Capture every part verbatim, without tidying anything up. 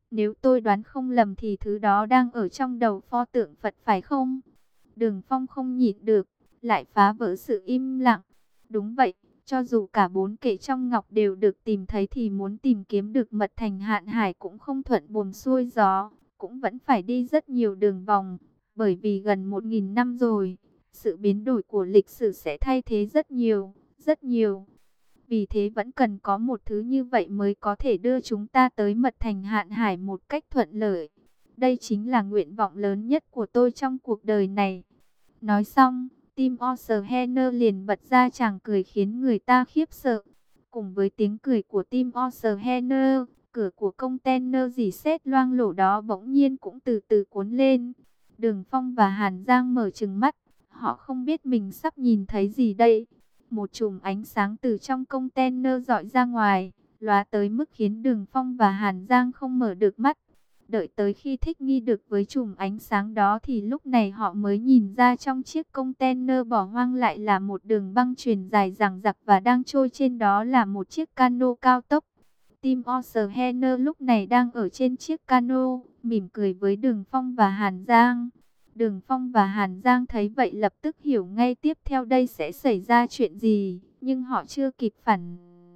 Nếu tôi đoán không lầm thì thứ đó đang ở trong đầu pho tượng Phật phải không? Đường Phong không nhịn được, lại phá vỡ sự im lặng. Đúng vậy, cho dù cả bốn kệ trong ngọc đều được tìm thấy thì muốn tìm kiếm được mật thành Hạn Hải cũng không thuận buồm xuôi gió, cũng vẫn phải đi rất nhiều đường vòng, bởi vì gần một nghìn năm rồi, sự biến đổi của lịch sử sẽ thay thế rất nhiều, rất nhiều. Vì thế vẫn cần có một thứ như vậy mới có thể đưa chúng ta tới mật thành Hạn Hải một cách thuận lợi. Đây chính là nguyện vọng lớn nhất của tôi trong cuộc đời này. Nói xong, Tim Oceaner liền bật ra chàng cười khiến người ta khiếp sợ. Cùng với tiếng cười của Tim Oceaner, cửa của container dỉ sét loang lổ đó bỗng nhiên cũng từ từ cuốn lên. Đường Phong và Hàn Giang mở trừng mắt, họ không biết mình sắp nhìn thấy gì đây. Một chùm ánh sáng từ trong container rọi ra ngoài, lóa tới mức khiến Đường Phong và Hàn Giang không mở được mắt. Đợi tới khi thích nghi được với chùm ánh sáng đó thì lúc này họ mới nhìn ra trong chiếc container bỏ hoang lại là một đường băng chuyền dài dằng dặc và đang trôi trên đó là một chiếc cano cao tốc. Tim Oceaner lúc này đang ở trên chiếc cano, mỉm cười với Đường Phong và Hàn Giang. Đường Phong và Hàn Giang thấy vậy lập tức hiểu ngay tiếp theo đây sẽ xảy ra chuyện gì, nhưng họ chưa kịp phản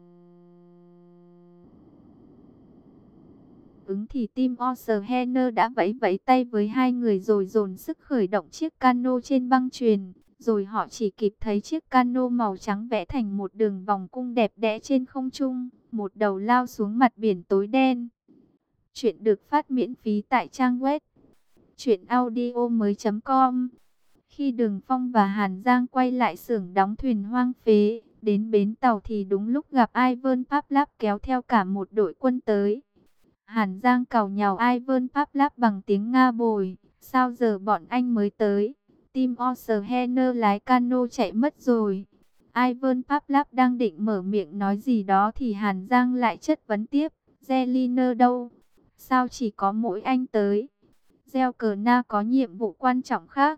ứng thì Tim Oceaner đã vẫy vẫy tay với hai người rồi dồn sức khởi động chiếc cano trên băng chuyền. Rồi họ chỉ kịp thấy chiếc cano màu trắng vẽ thành một đường vòng cung đẹp đẽ trên không trung, một đầu lao xuống mặt biển tối đen. Chuyện được phát miễn phí tại trang web truyện audio mới chấm com. Khi Đường Phong và Hàn Giang quay lại xưởng đóng thuyền hoang phế, đến bến tàu thì đúng lúc gặp Ivan Pavlov kéo theo cả một đội quân tới. Hàn Giang càu nhàu Ivan Pavlov bằng tiếng Nga bồi, sao giờ bọn anh mới tới? Tim Oceaner lái cano chạy mất rồi. Ivan Pavlov đang định mở miệng nói gì đó thì Hàn Giang lại chất vấn tiếp. Zelina đâu? Sao chỉ có mỗi anh tới? Zelkana có nhiệm vụ quan trọng khác.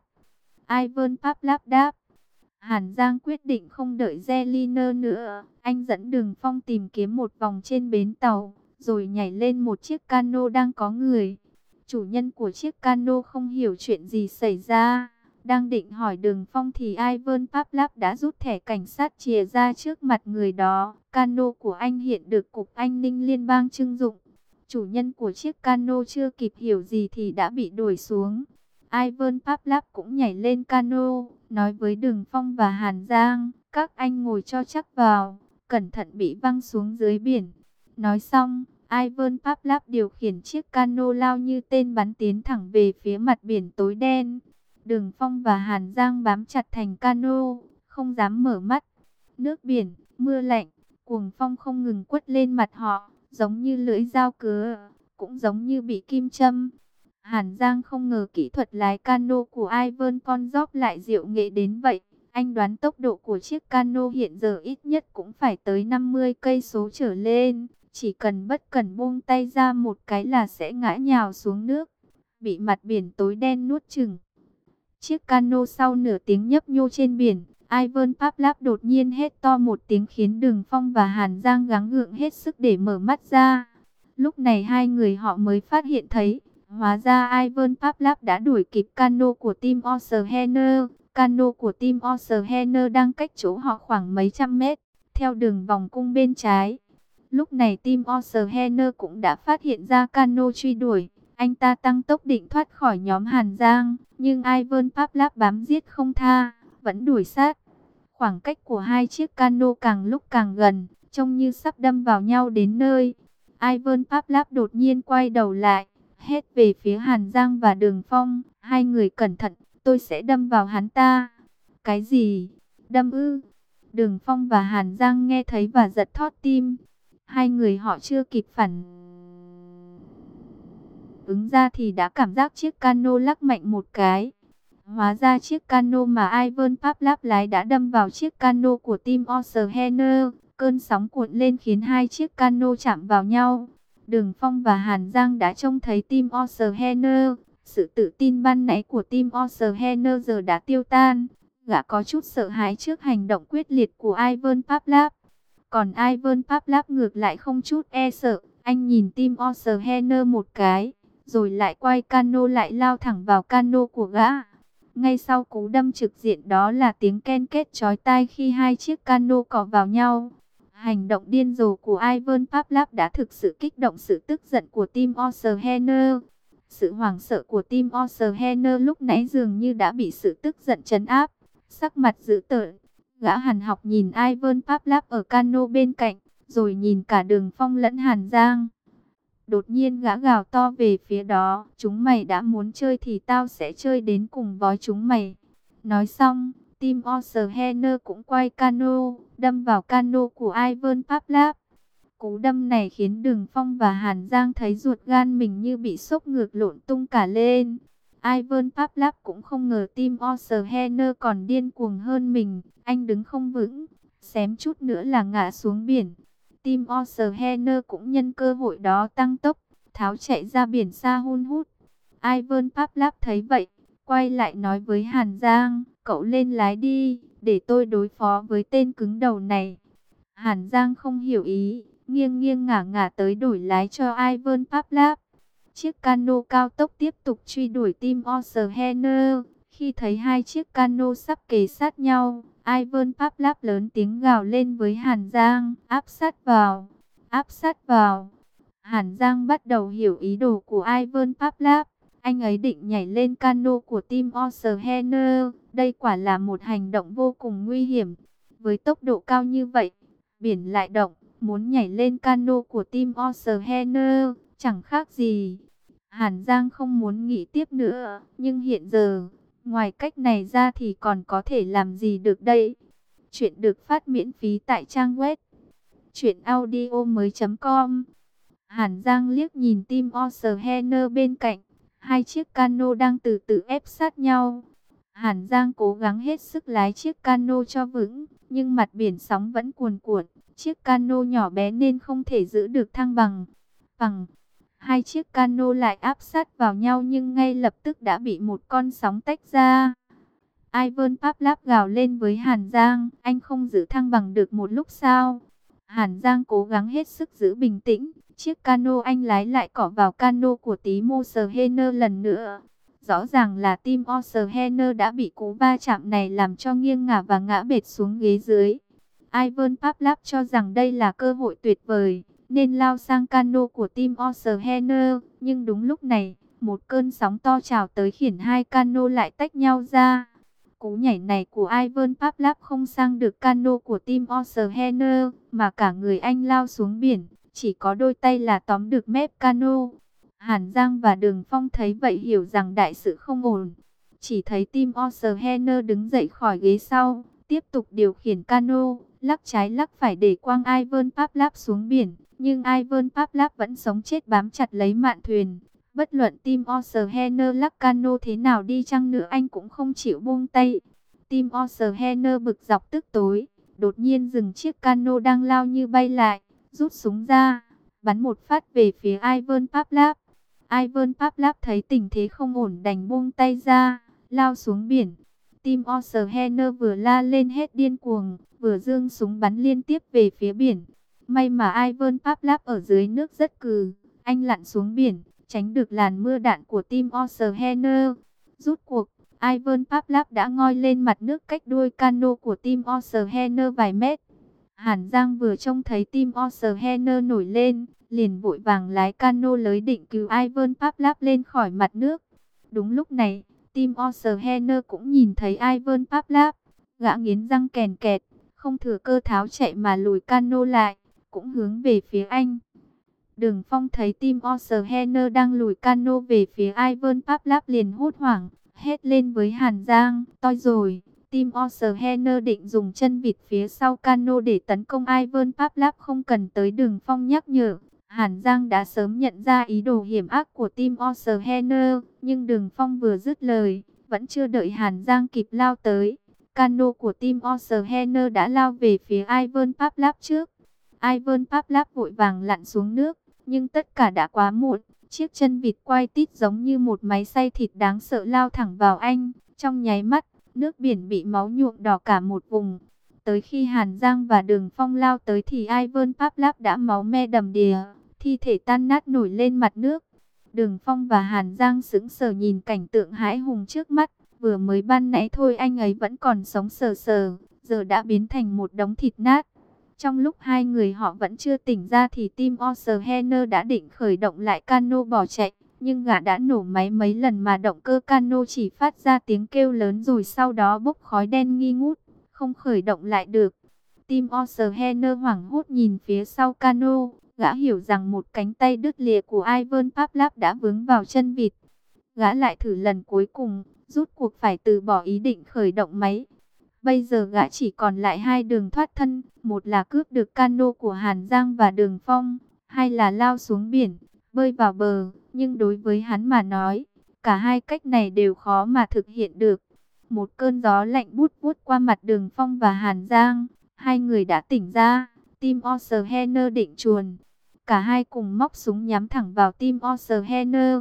Ivan Pavlov đáp. Hàn Giang quyết định không đợi Zelina nữa. Anh dẫn Đường Phong tìm kiếm một vòng trên bến tàu, rồi nhảy lên một chiếc cano đang có người. Chủ nhân của chiếc cano không hiểu chuyện gì xảy ra. Đang định hỏi Đường Phong thì Ivan Pavlov đã rút thẻ cảnh sát chìa ra trước mặt người đó. Cano của anh hiện được Cục An ninh Liên bang trưng dụng. Chủ nhân của chiếc cano chưa kịp hiểu gì thì đã bị đuổi xuống. Ivan Pavlov cũng nhảy lên cano, nói với Đường Phong và Hàn Giang, các anh ngồi cho chắc vào, cẩn thận bị văng xuống dưới biển. Nói xong, Ivan Pavlov điều khiển chiếc cano lao như tên bắn tiến thẳng về phía mặt biển tối đen. Đường Phong và Hàn Giang bám chặt thành cano, không dám mở mắt. Nước biển, mưa lạnh, cuồng phong không ngừng quất lên mặt họ, giống như lưỡi dao cứa, cũng giống như bị kim châm. Hàn Giang không ngờ kỹ thuật lái cano của Ivan Pavlov lại diệu nghệ đến vậy. Anh đoán tốc độ của chiếc cano hiện giờ ít nhất cũng phải tới năm mươi cây số trở lên. Chỉ cần bất cẩn buông tay ra một cái là sẽ ngã nhào xuống nước, bị mặt biển tối đen nuốt chửng. Chiếc cano sau nửa tiếng nhấp nhô trên biển, Ivan Pavlov đột nhiên hét to một tiếng khiến Đường Phong và Hàn Giang gắng gượng hết sức để mở mắt ra. Lúc này hai người họ mới phát hiện thấy, hóa ra Ivan Pavlov đã đuổi kịp cano của Tim Oceaner. Cano của Tim Oceaner đang cách chỗ họ khoảng mấy trăm mét, theo đường vòng cung bên trái. Lúc này Tim Oceaner cũng đã phát hiện ra cano truy đuổi. Anh ta tăng tốc định thoát khỏi nhóm Hàn Giang, nhưng Ivan Pavlov bám giết không tha, vẫn đuổi sát. Khoảng cách của hai chiếc cano càng lúc càng gần, trông như sắp đâm vào nhau đến nơi. Ivan Pavlov đột nhiên quay đầu lại, hét về phía Hàn Giang và Đường Phong, hai người cẩn thận, tôi sẽ đâm vào hắn ta. Cái gì? Đâm ư? Đường Phong và Hàn Giang nghe thấy và giật thót tim. Hai người họ chưa kịp phản ứng ra thì đã cảm giác chiếc cano lắc mạnh một cái. Hóa ra chiếc cano mà Ivan Pavlov lái đã đâm vào chiếc cano của Tim Oceaner. Cơn sóng cuộn lên khiến hai chiếc cano chạm vào nhau. Đường Phong và Hàn Giang đã trông thấy Tim Oceaner. Sự tự tin ban nãy của Tim Oceaner giờ đã tiêu tan. Gã có chút sợ hãi trước hành động quyết liệt của Ivan Pavlov. Còn Ivan Pavlov ngược lại không chút e sợ. Anh nhìn Tim Oceaner một cái, rồi lại quay cano lại lao thẳng vào cano của gã. Ngay sau cú đâm trực diện đó là tiếng ken két chói tai khi hai chiếc cano cọ vào nhau. Hành động điên rồ của Ivan Pavlov đã thực sự kích động sự tức giận của Tim Oceaner. Sự hoảng sợ của Tim Oceaner lúc nãy dường như đã bị sự tức giận trấn áp. Sắc mặt dữ tợn, gã Hàn Học nhìn Ivan Pavlov ở cano bên cạnh, rồi nhìn cả Đường Phong lẫn Hàn Giang. Đột nhiên gã gào to về phía đó, chúng mày đã muốn chơi thì tao sẽ chơi đến cùng với chúng mày. Nói xong, Tim Oceaner cũng quay cano, đâm vào cano của Ivan Pavlov. Cú đâm này khiến Đường Phong và Hàn Giang thấy ruột gan mình như bị sốc ngược lộn tung cả lên. Ivan Pavlov cũng không ngờ Tim Oceaner còn điên cuồng hơn mình, anh đứng không vững, xém chút nữa là ngã xuống biển. Tim Oceaner cũng nhân cơ hội đó tăng tốc, tháo chạy ra biển xa hun hút. Ivan Pavlov thấy vậy, quay lại nói với Hàn Giang, cậu lên lái đi, để tôi đối phó với tên cứng đầu này. Hàn Giang không hiểu ý, nghiêng nghiêng ngả ngả tới đổi lái cho Ivan Pavlov. Chiếc cano cao tốc tiếp tục truy đuổi Tim Oceaner. Khi thấy hai chiếc cano sắp kề sát nhau, Ivan Pavlov lớn tiếng gào lên với Hàn Giang, áp sát vào, áp sát vào. Hàn Giang bắt đầu hiểu ý đồ của Ivan Pavlov. Anh ấy định nhảy lên cano của Tim Oceaner. Đây quả là một hành động vô cùng nguy hiểm. Với tốc độ cao như vậy, biển lại động, muốn nhảy lên cano của Tim Oceaner, chẳng khác gì. Hàn Giang không muốn nghĩ tiếp nữa, nhưng hiện giờ, ngoài cách này ra thì còn có thể làm gì được đây? Chuyện được phát miễn phí tại trang web truyện audio mới chấm com. Hàn Giang liếc nhìn Tim Oceaner bên cạnh, hai chiếc cano đang từ từ ép sát nhau. Hàn Giang cố gắng hết sức lái chiếc cano cho vững, nhưng mặt biển sóng vẫn cuồn cuộn, chiếc cano nhỏ bé nên không thể giữ được thăng bằng. Bằng hai chiếc cano lại áp sát vào nhau nhưng ngay lập tức đã bị một con sóng tách ra. Ivan Pavlov gào lên với Hàn Giang, anh không giữ thăng bằng được một lúc sao? Hàn Giang cố gắng hết sức giữ bình tĩnh, chiếc cano anh lái lại cọ vào cano của Tim Oceaner lần nữa. Rõ ràng là Tim Oceaner đã bị cú va chạm này làm cho nghiêng ngả và ngã bệt xuống ghế dưới. Ivan Pavlov cho rằng đây là cơ hội tuyệt vời, nên lao sang cano của Tim Oceaner. Nhưng đúng lúc này, một cơn sóng to trào tới khiến hai cano lại tách nhau ra. Cú nhảy này của Ivan Pavlov không sang được cano của Tim Oceaner, mà cả người anh lao xuống biển, chỉ có đôi tay là tóm được mép cano. Hàn Giang và Đường Phong thấy vậy hiểu rằng đại sự không ổn. Chỉ thấy Tim Oceaner đứng dậy khỏi ghế sau, tiếp tục điều khiển cano, lắc trái lắc phải để quăng Ivan Pavlov xuống biển. Nhưng Ivan Pavlov vẫn sống chết bám chặt lấy mạn thuyền. Bất luận Tim Oceaner lắc cano thế nào đi chăng nữa anh cũng không chịu buông tay. Tim Oceaner bực dọc tức tối, đột nhiên dừng chiếc cano đang lao như bay lại, rút súng ra, bắn một phát về phía Ivan Pavlov. Ivan Pavlov thấy tình thế không ổn đành buông tay ra, lao xuống biển. Tim Oceaner vừa la lên hết điên cuồng, vừa giương súng bắn liên tiếp về phía biển. May mà Ivan Pavlov ở dưới nước rất cừ, anh lặn xuống biển, tránh được làn mưa đạn của Tim Oceaner. Rút cuộc, Ivan Pavlov đã ngoi lên mặt nước cách đuôi cano của Tim Oceaner vài mét. Hàn Giang vừa trông thấy Tim Oceaner nổi lên, liền vội vàng lái cano lới định cứu Ivan Pavlov lên khỏi mặt nước. Đúng lúc này, Tim Oceaner cũng nhìn thấy Ivan Pavlov, gã nghiến răng kèn kẹt, không thừa cơ tháo chạy mà lùi cano lại, cũng hướng về phía anh. Đường Phong thấy Tim Oceaner đang lùi cano về phía Ivan Pavlov liền hốt hoảng, hét lên với Hàn Giang, toi rồi. Tim Oceaner định dùng chân vịt phía sau cano để tấn công Ivan Pavlov không cần tới Đường Phong nhắc nhở. Hàn Giang đã sớm nhận ra ý đồ hiểm ác của Tim Oceaner, nhưng Đường Phong vừa dứt lời, vẫn chưa đợi Hàn Giang kịp lao tới. Cano của Tim Oceaner đã lao về phía Ivan Pavlov trước. Ivan Pavlov vội vàng lặn xuống nước, nhưng tất cả đã quá muộn. Chiếc chân vịt quay tít giống như một máy xay thịt đáng sợ lao thẳng vào anh. Trong nháy mắt, nước biển bị máu nhuộm đỏ cả một vùng. Tới khi Hàn Giang và Đường Phong lao tới thì Ivan Pavlov đã máu me đầm đìa. thi thể tan nát nổi lên mặt nước. Đường Phong và Hàn Giang sững sờ nhìn cảnh tượng hãi hùng trước mắt. Vừa mới ban nãy thôi anh ấy vẫn còn sống sờ sờ, giờ đã biến thành một đống thịt nát. Trong lúc hai người họ vẫn chưa tỉnh ra thì Tim Oceaner đã định khởi động lại cano bỏ chạy. Nhưng gã đã nổ máy mấy lần mà động cơ cano chỉ phát ra tiếng kêu lớn rồi sau đó bốc khói đen nghi ngút, không khởi động lại được. Tim Oceaner hoảng hốt nhìn phía sau cano, gã hiểu rằng một cánh tay đứt lìa của Ivan Pavlov đã vướng vào chân vịt. Gã lại thử lần cuối cùng, rút cuộc phải từ bỏ ý định khởi động máy. Bây giờ gã chỉ còn lại hai đường thoát thân, một là cướp được cano của Hàn Giang và Đường Phong, hai là lao xuống biển, bơi vào bờ. Nhưng đối với hắn mà nói, cả hai cách này đều khó mà thực hiện được. Một cơn gió lạnh bút bút qua mặt Đường Phong và Hàn Giang, hai người đã tỉnh ra. Tim Oceaner định chuồn, cả hai cùng móc súng nhắm thẳng vào Tim Oceaner.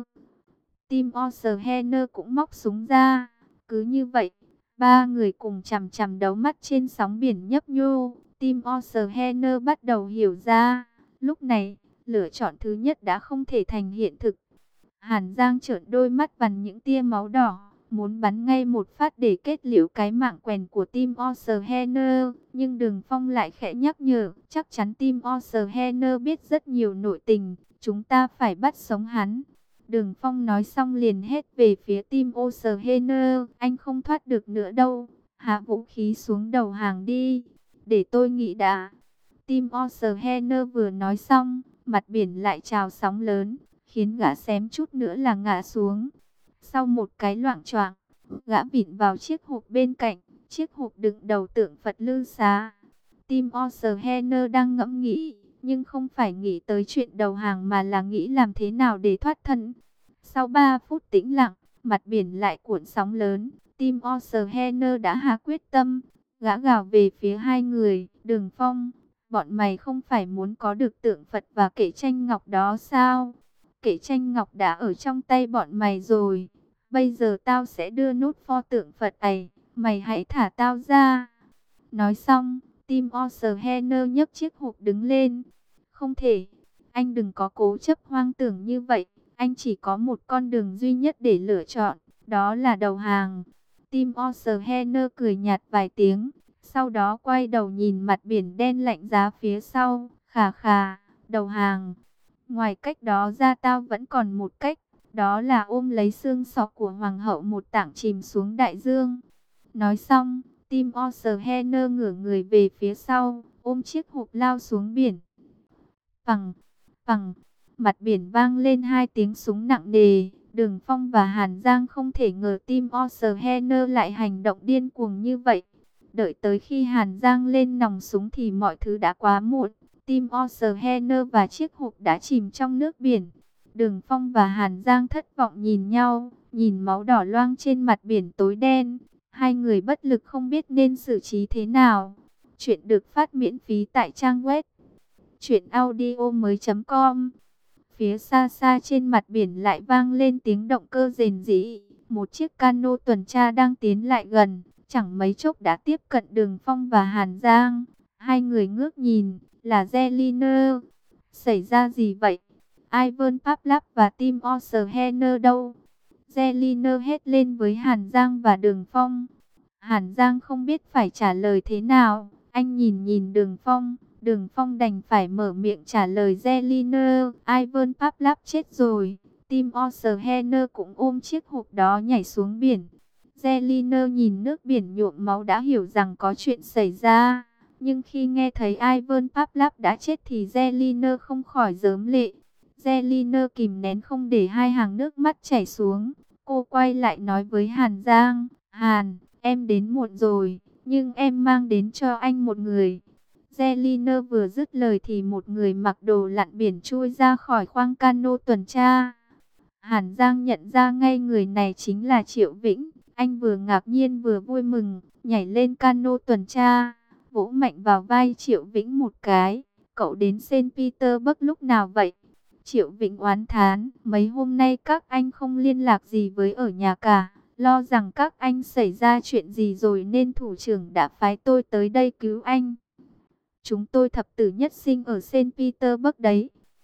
Tim Oceaner cũng móc súng ra. Cứ như vậy, ba người cùng chằm chằm đấu mắt trên sóng biển nhấp nhô. Tim Oceaner bắt đầu hiểu ra, lúc này, lựa chọn thứ nhất đã không thể thành hiện thực. Hàn Giang trợn đôi mắt vằn những tia máu đỏ, muốn bắn ngay một phát để kết liễu cái mạng quèn của Tim Oceaner. Nhưng Đường Phong lại khẽ nhắc nhở, chắc chắn Tim Oceaner biết rất nhiều nội tình, chúng ta phải bắt sống hắn. Đường Phong nói xong liền hét về phía Tim Oceaner, anh không thoát được nữa đâu, hạ vũ khí xuống đầu hàng đi, để tôi nghĩ đã. Tim Oceaner vừa nói xong, mặt biển lại trào sóng lớn, khiến gã xém chút nữa là ngã xuống. Sau một cái loạng choạng, gã vịn vào chiếc hộp bên cạnh, chiếc hộp đựng đầu tượng Phật Lư Xá. Tim Oceaner đang ngẫm nghĩ, nhưng không phải nghĩ tới chuyện đầu hàng mà là nghĩ làm thế nào để thoát thân. Sau ba phút tĩnh lặng, mặt biển lại cuộn sóng lớn. Tim Oceaner đã hạ quyết tâm, gã gào về phía hai người, Đường Phong, bọn mày không phải muốn có được tượng Phật và kệ tranh ngọc đó sao? Kệ tranh ngọc đã ở trong tay bọn mày rồi. Bây giờ tao sẽ đưa nút pho tượng Phật ấy, mày hãy thả tao ra. Nói xong, Tim Oceaner nhấc chiếc hộp đứng lên. Không thể, anh đừng có cố chấp hoang tưởng như vậy. Anh chỉ có một con đường duy nhất để lựa chọn, đó là đầu hàng. Tim Oceaner cười nhạt vài tiếng, sau đó quay đầu nhìn mặt biển đen lạnh giá phía sau, khà khà, đầu hàng. Ngoài cách đó ra tao vẫn còn một cách, đó là ôm lấy xương sọ của hoàng hậu một tảng chìm xuống đại dương. Nói xong, Tim Oceaner ngửa người về phía sau, ôm chiếc hộp lao xuống biển. Phằng, phằng, mặt biển vang lên hai tiếng súng nặng nề. Đường Phong và Hàn Giang không thể ngờ Tim Oceaner lại hành động điên cuồng như vậy. Đợi tới khi Hàn Giang lên nòng súng thì mọi thứ đã quá muộn. Tim Oceaner và chiếc hộp đã chìm trong nước biển. Đường Phong và Hàn Giang thất vọng nhìn nhau, nhìn máu đỏ loang trên mặt biển tối đen. Hai người bất lực không biết nên xử trí thế nào. Chuyện được phát miễn phí tại trang web truyện audio mới chấm com. Phía xa xa trên mặt biển lại vang lên tiếng động cơ rền rĩ. Một chiếc cano tuần tra đang tiến lại gần, chẳng mấy chốc đã tiếp cận Đường Phong và Hàn Giang. Hai người ngước nhìn, là Zeliner. Xảy ra gì vậy? Ivan Pavlov và Tim Oceaner đâu? Zeliner hét lên với Hàn Giang và Đường Phong. Hàn Giang không biết phải trả lời thế nào. Anh nhìn nhìn Đường Phong. Đường Phong đành phải mở miệng trả lời Zeliner. Ivan Pavlov chết rồi. Tim Oceaner cũng ôm chiếc hộp đó nhảy xuống biển. Zeliner nhìn nước biển nhuộm máu đã hiểu rằng có chuyện xảy ra. Nhưng khi nghe thấy Ivan Pavlov đã chết thì Zeliner không khỏi rớm lệ. Zeliner kìm nén không để hai hàng nước mắt chảy xuống. Cô quay lại nói với Hàn Giang. Hàn, em đến muộn rồi, nhưng em mang đến cho anh một người. Zeliner vừa dứt lời thì một người mặc đồ lặn biển chui ra khỏi khoang cano tuần tra. Hàn Giang nhận ra ngay người này chính là Triệu Vĩnh. Anh vừa ngạc nhiên vừa vui mừng, nhảy lên cano tuần tra, vỗ mạnh vào vai Triệu Vĩnh một cái. Cậu đến Saint Petersburg lúc nào vậy? Triệu Vĩnh oán thán, mấy hôm nay các anh không liên lạc gì với ở nhà cả. Lo rằng các anh xảy ra chuyện gì rồi nên thủ trưởng đã phái tôi tới đây cứu anh. Chúng tôi thập tử nhất sinh ở Saint Petersburg đấy.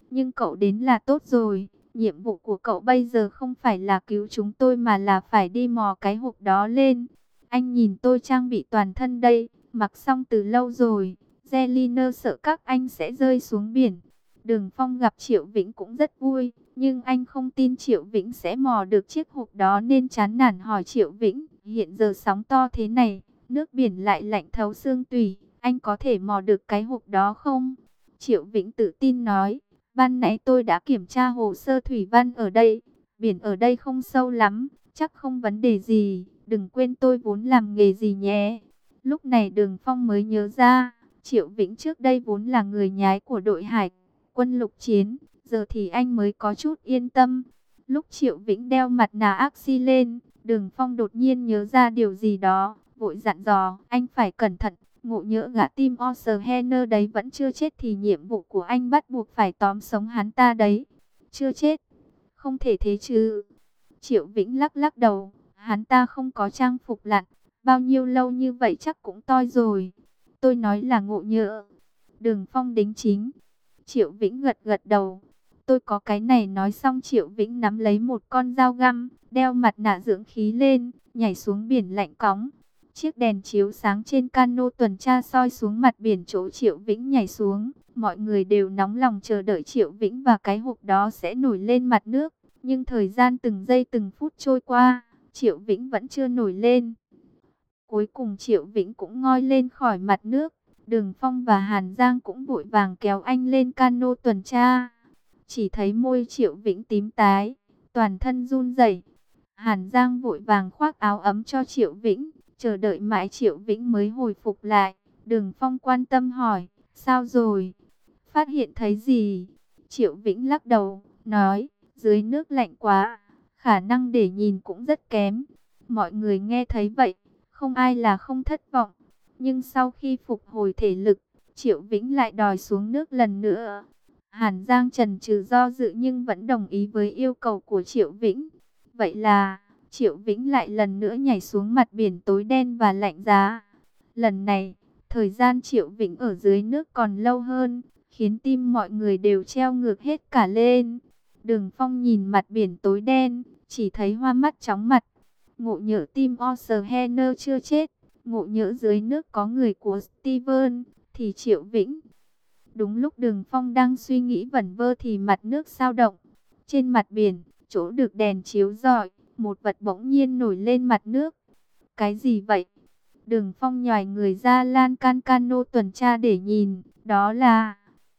Nhưng cậu đến là tốt rồi. Nhiệm vụ của cậu bây giờ không phải là cứu chúng tôi mà là phải đi mò cái hộp đó lên. Anh nhìn tôi trang bị toàn thân đây, mặc xong từ lâu rồi. Zelina sợ các anh sẽ rơi xuống biển. Đường Phong gặp Triệu Vĩnh cũng rất vui, nhưng anh không tin Triệu Vĩnh sẽ mò được chiếc hộp đó nên chán nản hỏi Triệu Vĩnh, hiện giờ sóng to thế này, nước biển lại lạnh thấu xương tủy, anh có thể mò được cái hộp đó không? Triệu Vĩnh tự tin nói, ban nãy tôi đã kiểm tra hồ sơ thủy văn ở đây, biển ở đây không sâu lắm, chắc không vấn đề gì, đừng quên tôi vốn làm nghề gì nhé. Lúc này Đường Phong mới nhớ ra, Triệu Vĩnh trước đây vốn là người nhái của đội hải quân lục chiến, giờ thì anh mới có chút yên tâm. Lúc Triệu Vĩnh đeo mặt nạ oxy lên, Đường Phong đột nhiên nhớ ra điều gì đó, vội dặn dò, anh phải cẩn thận, ngộ nhỡ gã Tim Osterhener đấy vẫn chưa chết thì nhiệm vụ của anh bắt buộc phải tóm sống hắn ta đấy. Chưa chết? Không thể thế chứ. Triệu Vĩnh lắc lắc đầu, hắn ta không có trang phục lặn, bao nhiêu lâu như vậy chắc cũng toi rồi. Tôi nói là ngộ nhỡ. Đường Phong đính chính. Triệu Vĩnh gật gật đầu. Tôi có cái này, nói xong Triệu Vĩnh nắm lấy một con dao găm, đeo mặt nạ dưỡng khí lên, nhảy xuống biển lạnh cóng. Chiếc đèn chiếu sáng trên cano tuần tra soi xuống mặt biển chỗ Triệu Vĩnh nhảy xuống. Mọi người đều nóng lòng chờ đợi Triệu Vĩnh và cái hộp đó sẽ nổi lên mặt nước. Nhưng thời gian từng giây từng phút trôi qua, Triệu Vĩnh vẫn chưa nổi lên. Cuối cùng Triệu Vĩnh cũng ngoi lên khỏi mặt nước. Đường Phong và Hàn Giang cũng vội vàng kéo anh lên cano tuần tra. Chỉ thấy môi Triệu Vĩnh tím tái, toàn thân run rẩy. Hàn Giang vội vàng khoác áo ấm cho Triệu Vĩnh, chờ đợi mãi Triệu Vĩnh mới hồi phục lại. Đường Phong quan tâm hỏi, sao rồi? Phát hiện thấy gì? Triệu Vĩnh lắc đầu, nói, dưới nước lạnh quá, khả năng để nhìn cũng rất kém. Mọi người nghe thấy vậy, không ai là không thất vọng. Nhưng sau khi phục hồi thể lực, Triệu Vĩnh lại đòi xuống nước lần nữa. Hàn Giang chần chừ do dự nhưng vẫn đồng ý với yêu cầu của Triệu Vĩnh. Vậy là, Triệu Vĩnh lại lần nữa nhảy xuống mặt biển tối đen và lạnh giá. Lần này, thời gian Triệu Vĩnh ở dưới nước còn lâu hơn, khiến tim mọi người đều treo ngược hết cả lên. Đường Phong nhìn mặt biển tối đen, chỉ thấy hoa mắt chóng mặt. Ngộ nhỡ Tim Osterhener chưa chết, ngộ nhỡ dưới nước có người của Steven, thì Triệu Vĩnh. Đúng lúc Đường Phong đang suy nghĩ vẩn vơ thì mặt nước sao động. Trên mặt biển, chỗ được đèn chiếu rọi, một vật bỗng nhiên nổi lên mặt nước. Cái gì vậy? Đường Phong nhòi người ra lan can cano tuần tra để nhìn. Đó là...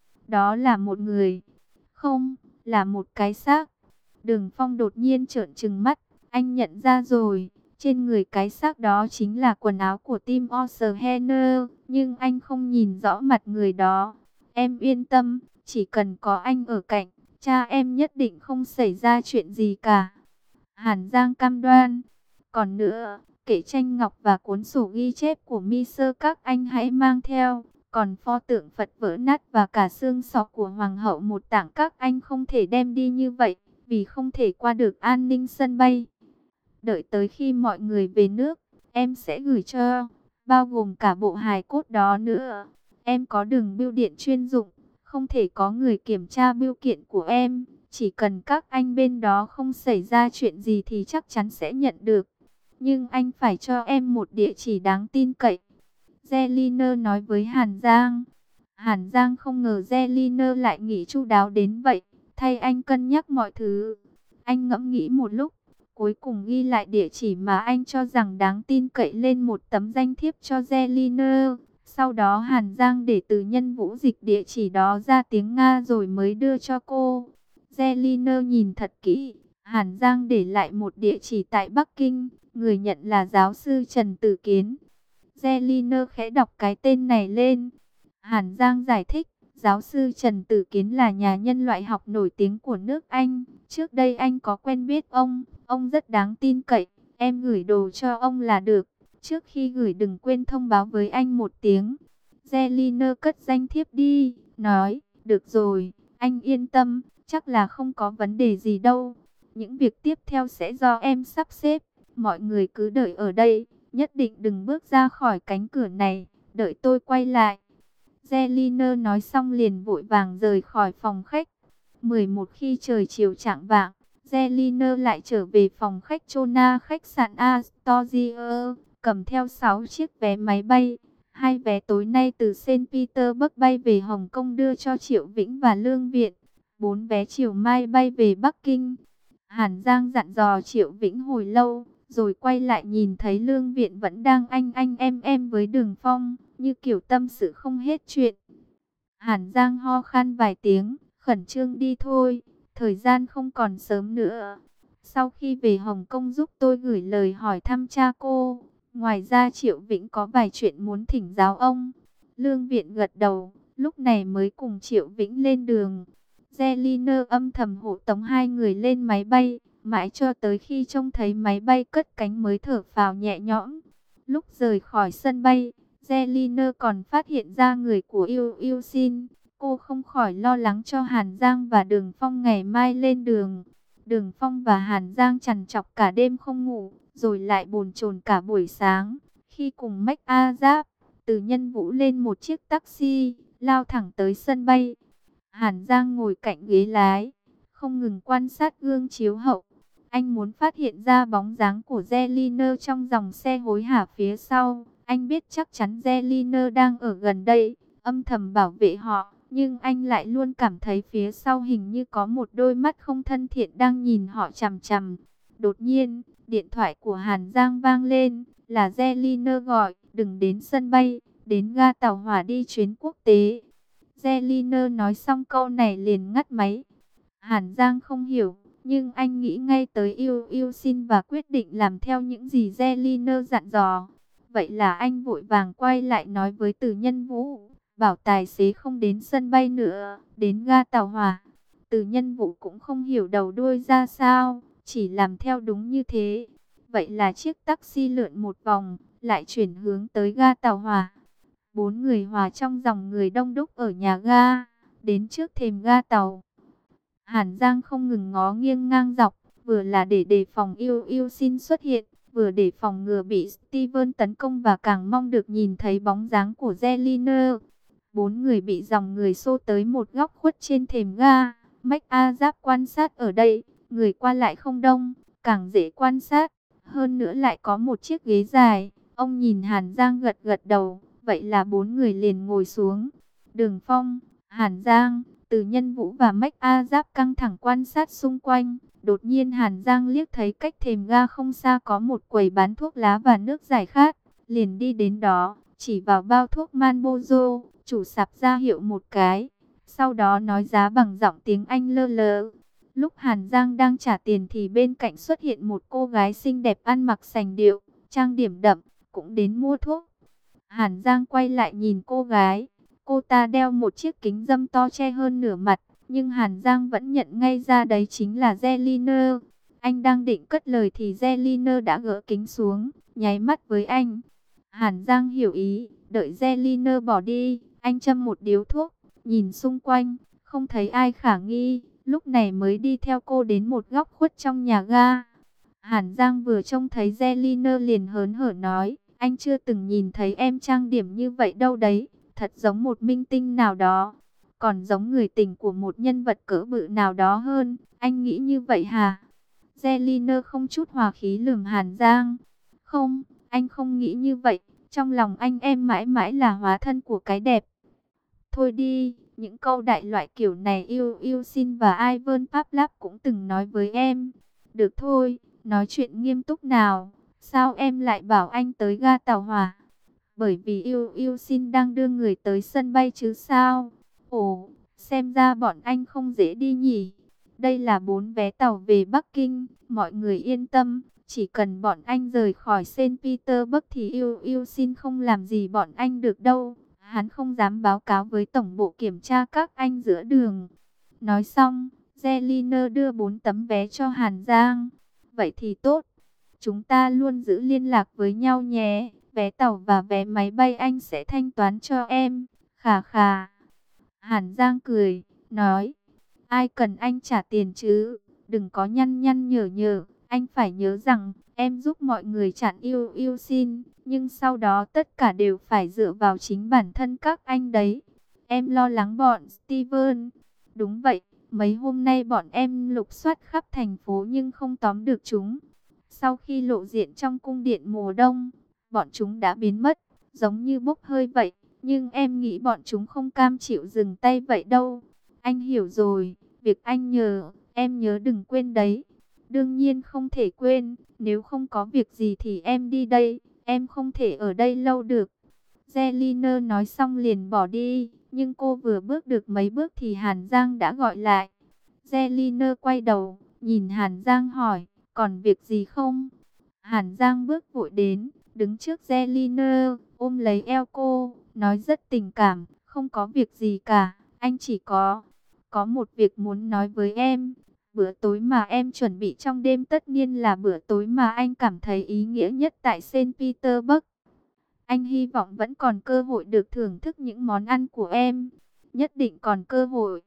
Đó là một người. Không, là một cái xác. Đường Phong đột nhiên trợn trừng mắt. Anh nhận ra rồi. Trên người cái xác đó chính là quần áo của Tim Osterhener. Nhưng anh không nhìn rõ mặt người đó. Em yên tâm, chỉ cần có anh ở cạnh, cha em nhất định không xảy ra chuyện gì cả. Hàn Giang cam đoan. Còn nữa, kệ tranh ngọc và cuốn sổ ghi chép của mi sơ các anh hãy mang theo. Còn pho tượng Phật vỡ nát và cả xương sọ của Hoàng hậu một tảng các anh không thể đem đi như vậy, vì không thể qua được an ninh sân bay. Đợi tới khi mọi người về nước, em sẽ gửi cho, bao gồm cả bộ hài cốt đó nữa. Em có đường bưu điện chuyên dụng, không thể có người kiểm tra bưu kiện của em. Chỉ cần các anh bên đó không xảy ra chuyện gì thì chắc chắn sẽ nhận được. Nhưng anh phải cho em một địa chỉ đáng tin cậy. Zelina nói với Hàn Giang. Hàn Giang không ngờ Zelina lại nghĩ chu đáo đến vậy, thay anh cân nhắc mọi thứ. Anh ngẫm nghĩ một lúc, cuối cùng ghi lại địa chỉ mà anh cho rằng đáng tin cậy lên một tấm danh thiếp cho Zelina. Sau đó Hàn Giang để từ nhân vũ dịch địa chỉ đó ra tiếng Nga rồi mới đưa cho cô. Zelina nhìn thật kỹ, Hàn Giang để lại một địa chỉ tại Bắc Kinh, người nhận là giáo sư Trần Tử Kiến. Zelina khẽ đọc cái tên này lên. Hàn Giang giải thích, giáo sư Trần Tử Kiến là nhà nhân loại học nổi tiếng của nước Anh. Trước đây anh có quen biết ông, ông rất đáng tin cậy, em gửi đồ cho ông là được. Trước khi gửi đừng quên thông báo với anh một tiếng. Zelina cất danh thiếp đi, nói, được rồi, anh yên tâm, chắc là không có vấn đề gì đâu. Những việc tiếp theo sẽ do em sắp xếp, mọi người cứ đợi ở đây, nhất định đừng bước ra khỏi cánh cửa này, đợi tôi quay lại. Zelina nói xong liền vội vàng rời khỏi phòng khách. mười một khi trời chiều chạng vạng, Zeliner lại trở về phòng khách Chona khách sạn Astoria, cầm theo sáu chiếc vé máy bay. Hai vé tối nay từ Saint Petersburg bay về Hồng Kông đưa cho Triệu Vĩnh và Lương Viện. Bốn vé chiều mai bay về Bắc Kinh. Hàn Giang dặn dò Triệu Vĩnh hồi lâu, rồi quay lại nhìn thấy Lương Viện vẫn đang anh anh em em với Đường Phong, như kiểu tâm sự không hết chuyện. Hàn Giang ho khan vài tiếng, khẩn trương đi thôi, thời gian không còn sớm nữa. Sau khi về Hồng Kông giúp tôi gửi lời hỏi thăm cha cô. Ngoài ra Triệu Vĩnh có vài chuyện muốn thỉnh giáo ông. Lương Viện gật đầu, lúc này mới cùng Triệu Vĩnh lên đường. Zeliner âm thầm hộ tống hai người lên máy bay, mãi cho tới khi trông thấy máy bay cất cánh mới thở phào nhẹ nhõm. Lúc rời khỏi sân bay, Zeliner còn phát hiện ra người của Yêu Yêu Xin. Cô không khỏi lo lắng cho Hàn Giang và Đường Phong ngày mai lên đường. Đường Phong và Hàn Giang trằn trọc cả đêm không ngủ, rồi lại bồn chồn cả buổi sáng. Khi cùng Mách A Giáp, từ Nhân Vũ lên một chiếc taxi, lao thẳng tới sân bay. Hàn Giang ngồi cạnh ghế lái, không ngừng quan sát gương chiếu hậu. Anh muốn phát hiện ra bóng dáng của Zeliner trong dòng xe hối hả phía sau. Anh biết chắc chắn Zeliner đang ở gần đây, âm thầm bảo vệ họ. Nhưng anh lại luôn cảm thấy phía sau hình như có một đôi mắt không thân thiện đang nhìn họ chằm chằm. Đột nhiên, điện thoại của Hàn Giang vang lên, là Zeliner gọi, đừng đến sân bay, đến ga tàu hỏa đi chuyến quốc tế. Zeliner nói xong câu này liền ngắt máy. Hàn Giang không hiểu, nhưng anh nghĩ ngay tới Yêu Yêu Xin và quyết định làm theo những gì Zeliner dặn dò. Vậy là anh vội vàng quay lại nói với Từ Nhân Vũ, bảo tài xế không đến sân bay nữa, đến ga tàu hỏa. Từ Nhân Vũ cũng không hiểu đầu đuôi ra sao, chỉ làm theo đúng như thế. Vậy là chiếc taxi lượn một vòng, lại chuyển hướng tới ga tàu hỏa. Bốn người hòa trong dòng người đông đúc ở nhà ga, đến trước thềm ga tàu. Hàn Giang không ngừng ngó nghiêng ngang dọc, vừa là để đề phòng Yêu Yêu Xin xuất hiện, vừa để phòng ngừa bị Steven tấn công và càng mong được nhìn thấy bóng dáng của Zeliner. Bốn người bị dòng người xô tới một góc khuất trên thềm ga. Mách A Giáp quan sát ở đây, người qua lại không đông, càng dễ quan sát. Hơn nữa lại có một chiếc ghế dài. Ông nhìn Hàn Giang gật gật đầu, vậy là bốn người liền ngồi xuống. Đường Phong, Hàn Giang, Từ Nhân Vũ và Mách A Giáp căng thẳng quan sát xung quanh. Đột nhiên Hàn Giang liếc thấy cách thềm ga không xa có một quầy bán thuốc lá và nước giải khát. Liền đi đến đó, chỉ vào bao thuốc Manbozo, chủ sạp ra hiệu một cái. Sau đó nói giá bằng giọng tiếng Anh lơ lớ. Lúc Hàn Giang đang trả tiền thì bên cạnh xuất hiện một cô gái xinh đẹp ăn mặc sành điệu, trang điểm đậm, cũng đến mua thuốc. Hàn Giang quay lại nhìn cô gái. Cô ta đeo một chiếc kính râm to che hơn nửa mặt, nhưng Hàn Giang vẫn nhận ngay ra đấy chính là Zeliner. Anh đang định cất lời thì Zeliner đã gỡ kính xuống, nháy mắt với anh. Hàn Giang hiểu ý, đợi Zeliner bỏ đi, anh châm một điếu thuốc, nhìn xung quanh, không thấy ai khả nghi, lúc này mới đi theo cô đến một góc khuất trong nhà ga. Hàn Giang vừa trông thấy Zeliner liền hớn hở nói, anh chưa từng nhìn thấy em trang điểm như vậy đâu đấy, thật giống một minh tinh nào đó, còn giống người tình của một nhân vật cỡ bự nào đó hơn, anh nghĩ như vậy hả? Zeliner không chút hòa khí lườm Hàn Giang. Không, anh không nghĩ như vậy, trong lòng anh em mãi mãi là hóa thân của cái đẹp. Thôi đi, những câu đại loại kiểu này Yêu Yêu Xin và Ivan Pavlov cũng từng nói với em. Được thôi, nói chuyện nghiêm túc nào, sao em lại bảo anh tới ga tàu hỏa? Bởi vì Yêu Yêu Xin đang đưa người tới sân bay chứ sao? Ồ, xem ra bọn anh không dễ đi nhỉ. Đây là bốn vé tàu về Bắc Kinh, mọi người yên tâm. Chỉ cần bọn anh rời khỏi Saint Petersburg thì Yêu Yêu Xin không làm gì bọn anh được đâu. Hắn không dám báo cáo với tổng bộ kiểm tra các anh giữa đường. Nói xong, Zeliner đưa bốn tấm vé cho Hàn Giang. Vậy thì tốt, chúng ta luôn giữ liên lạc với nhau nhé. Vé tàu và vé máy bay anh sẽ thanh toán cho em. Khà khà. Hàn Giang cười, nói, ai cần anh trả tiền chứ, đừng có nhăn nhăn nhở nhở. Anh phải nhớ rằng, em giúp mọi người chặn Yêu Yêu Xin, nhưng sau đó tất cả đều phải dựa vào chính bản thân các anh đấy. Em lo lắng bọn Steven. Đúng vậy, Mấy hôm nay bọn em lục soát khắp thành phố nhưng không tóm được chúng. Sau khi lộ diện trong cung điện mùa đông, bọn chúng đã biến mất, giống như bốc hơi vậy. Nhưng em nghĩ bọn chúng không cam chịu dừng tay vậy đâu. Anh hiểu rồi, việc anh nhờ, em nhớ đừng quên đấy. Đương nhiên không thể quên, nếu không có việc gì thì em đi đây, em không thể ở đây lâu được. Zelina nói xong liền bỏ đi, nhưng cô vừa bước được mấy bước thì Hàn Giang đã gọi lại. Zelina quay đầu, nhìn Hàn Giang hỏi, còn việc gì không? Hàn Giang bước vội đến, đứng trước Zelina, ôm lấy eo cô, nói rất tình cảm, không có việc gì cả, anh chỉ có, có một việc muốn nói với em. Bữa tối mà em chuẩn bị trong đêm tất niên là bữa tối mà anh cảm thấy ý nghĩa nhất tại Saint Petersburg. Anh hy vọng vẫn còn cơ hội được thưởng thức những món ăn của em. Nhất định còn cơ hội.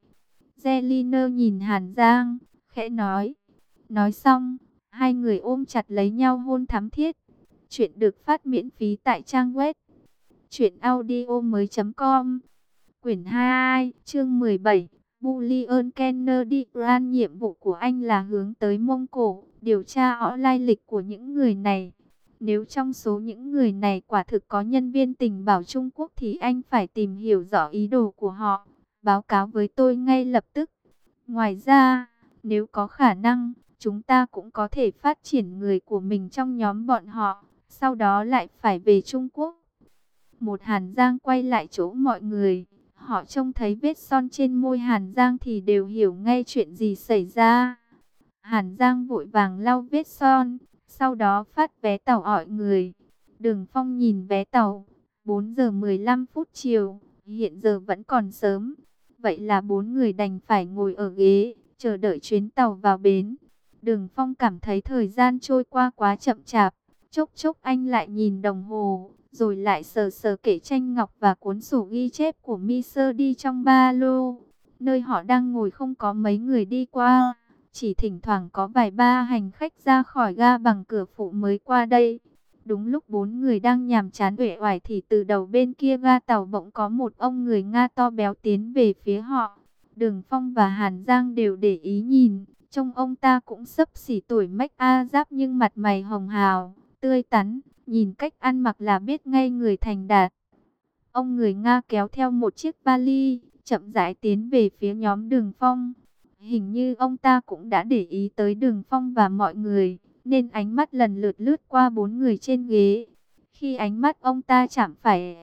Zelina nhìn Hàn Giang, khẽ nói. Nói xong, hai người ôm chặt lấy nhau hôn thắm thiết. Chuyện được phát miễn phí tại trang web truyện audio mới chấm com. Quyển hai, chương mười bảy. Bullion Kennedy Grant, nhiệm vụ của anh là hướng tới Mông Cổ, điều tra rõ lai lịch của những người này. Nếu trong số những người này quả thực có nhân viên tình báo Trung Quốc thì anh phải tìm hiểu rõ ý đồ của họ, báo cáo với tôi ngay lập tức. Ngoài ra, nếu có khả năng, chúng ta cũng có thể phát triển người của mình trong nhóm bọn họ, sau đó lại phải về Trung Quốc. Một Hàn Giang quay lại chỗ mọi người. Họ trông thấy vết son trên môi Hàn Giang thì đều hiểu ngay chuyện gì xảy ra. Hàn Giang vội vàng lau vết son, sau đó phát vé tàu mọi người. Đường Phong nhìn vé tàu, bốn giờ mười lăm phút chiều, hiện giờ vẫn còn sớm. Vậy là bốn người đành phải ngồi ở ghế, chờ đợi chuyến tàu vào bến. Đường Phong cảm thấy thời gian trôi qua quá chậm chạp, chốc chốc anh lại nhìn đồng hồ. Rồi lại sờ sờ kệ tranh ngọc và cuốn sổ ghi chép của Mister đi trong ba lô. Nơi họ đang ngồi không có mấy người đi qua, chỉ thỉnh thoảng có vài ba hành khách ra khỏi ga bằng cửa phụ mới qua đây. Đúng lúc bốn người đang nhàm chán uể oải thì từ đầu bên kia ga tàu bỗng có một ông người Nga to béo tiến về phía họ. Đường Phong và Hàn Giang đều để ý nhìn, trông ông ta cũng xấp xỉ tuổi Mách A Giáp nhưng mặt mày hồng hào, tươi tắn. Nhìn cách ăn mặc là biết ngay người thành đạt. Ông người Nga kéo theo một chiếc vali, chậm rãi tiến về phía nhóm Đường Phong. Hình như ông ta cũng đã để ý tới Đường Phong và mọi người, nên ánh mắt lần lượt lướt qua bốn người trên ghế. Khi ánh mắt ông ta chạm phải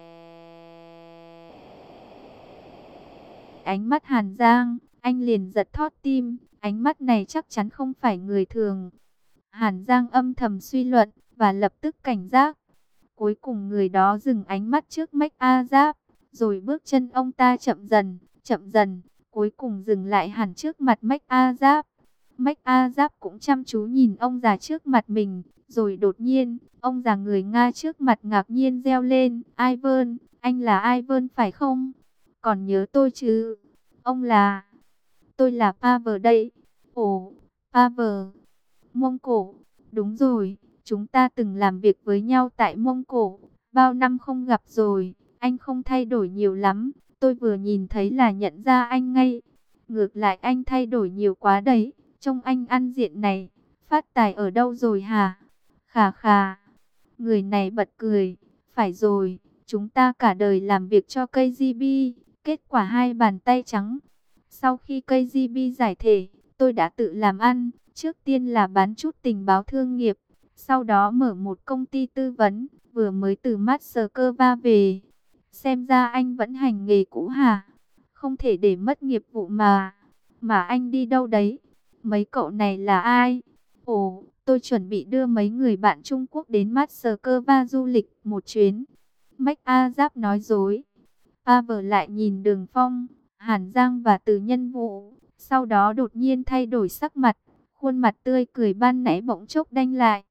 ánh mắt Hàn Giang, anh liền giật thót tim. Ánh mắt này chắc chắn không phải người thường. Hàn Giang âm thầm suy luận và lập tức cảnh giác. Cuối cùng người đó dừng ánh mắt trước Mách A Giáp, rồi bước chân ông ta chậm dần, chậm dần, cuối cùng dừng lại hẳn trước mặt Mách A Giáp. Mách A Giáp cũng chăm chú nhìn ông già trước mặt mình, rồi đột nhiên, ông già người Nga trước mặt ngạc nhiên reo lên, Ivan, anh là Ivan phải không? Còn nhớ tôi chứ? Ông là... Tôi là Pavel đây. Ồ, Pavel, Mông Cổ, đúng rồi. Chúng ta từng làm việc với nhau tại Mông Cổ, bao năm không gặp rồi, anh không thay đổi nhiều lắm, tôi vừa nhìn thấy là nhận ra anh ngay. Ngược lại anh thay đổi nhiều quá đấy, trông anh ăn diện này, phát tài ở đâu rồi hả? Khà khà, người này bật cười, phải rồi, chúng ta cả đời làm việc cho ca giê bê, kết quả hai bàn tay trắng. Sau khi ca giê bê giải thể, tôi đã tự làm ăn, trước tiên là bán chút tình báo thương nghiệp. Sau đó mở một công ty tư vấn, vừa mới từ Moscow về. Xem ra anh vẫn hành nghề cũ hả? Không thể để mất nghiệp vụ mà. Mà anh đi đâu đấy? Mấy cậu này là ai? Ồ, tôi chuẩn bị đưa mấy người bạn Trung Quốc đến Moscow du lịch một chuyến. Mách A Giáp nói dối. Pavel lại nhìn Đường Phong, Hàn Giang và Từ Nhân Vũ. Sau đó đột nhiên thay đổi sắc mặt. Khuôn mặt tươi cười ban nãy bỗng chốc đanh lại.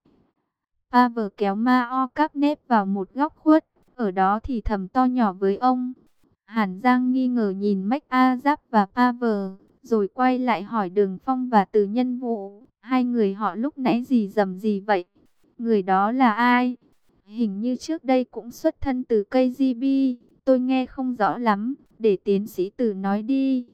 Pavel kéo Ma O cáp nép vào một góc khuất, ở đó thì thầm to nhỏ với ông. Hàn Giang nghi ngờ nhìn Mách A Giáp và Pavel, rồi quay lại hỏi Đường Phong và Từ Nhân Vũ, hai người họ lúc nãy gì rầm gì vậy? Người đó là ai? Hình như trước đây cũng xuất thân từ ca giê bê, tôi nghe không rõ lắm, để tiến sĩ Từ nói đi.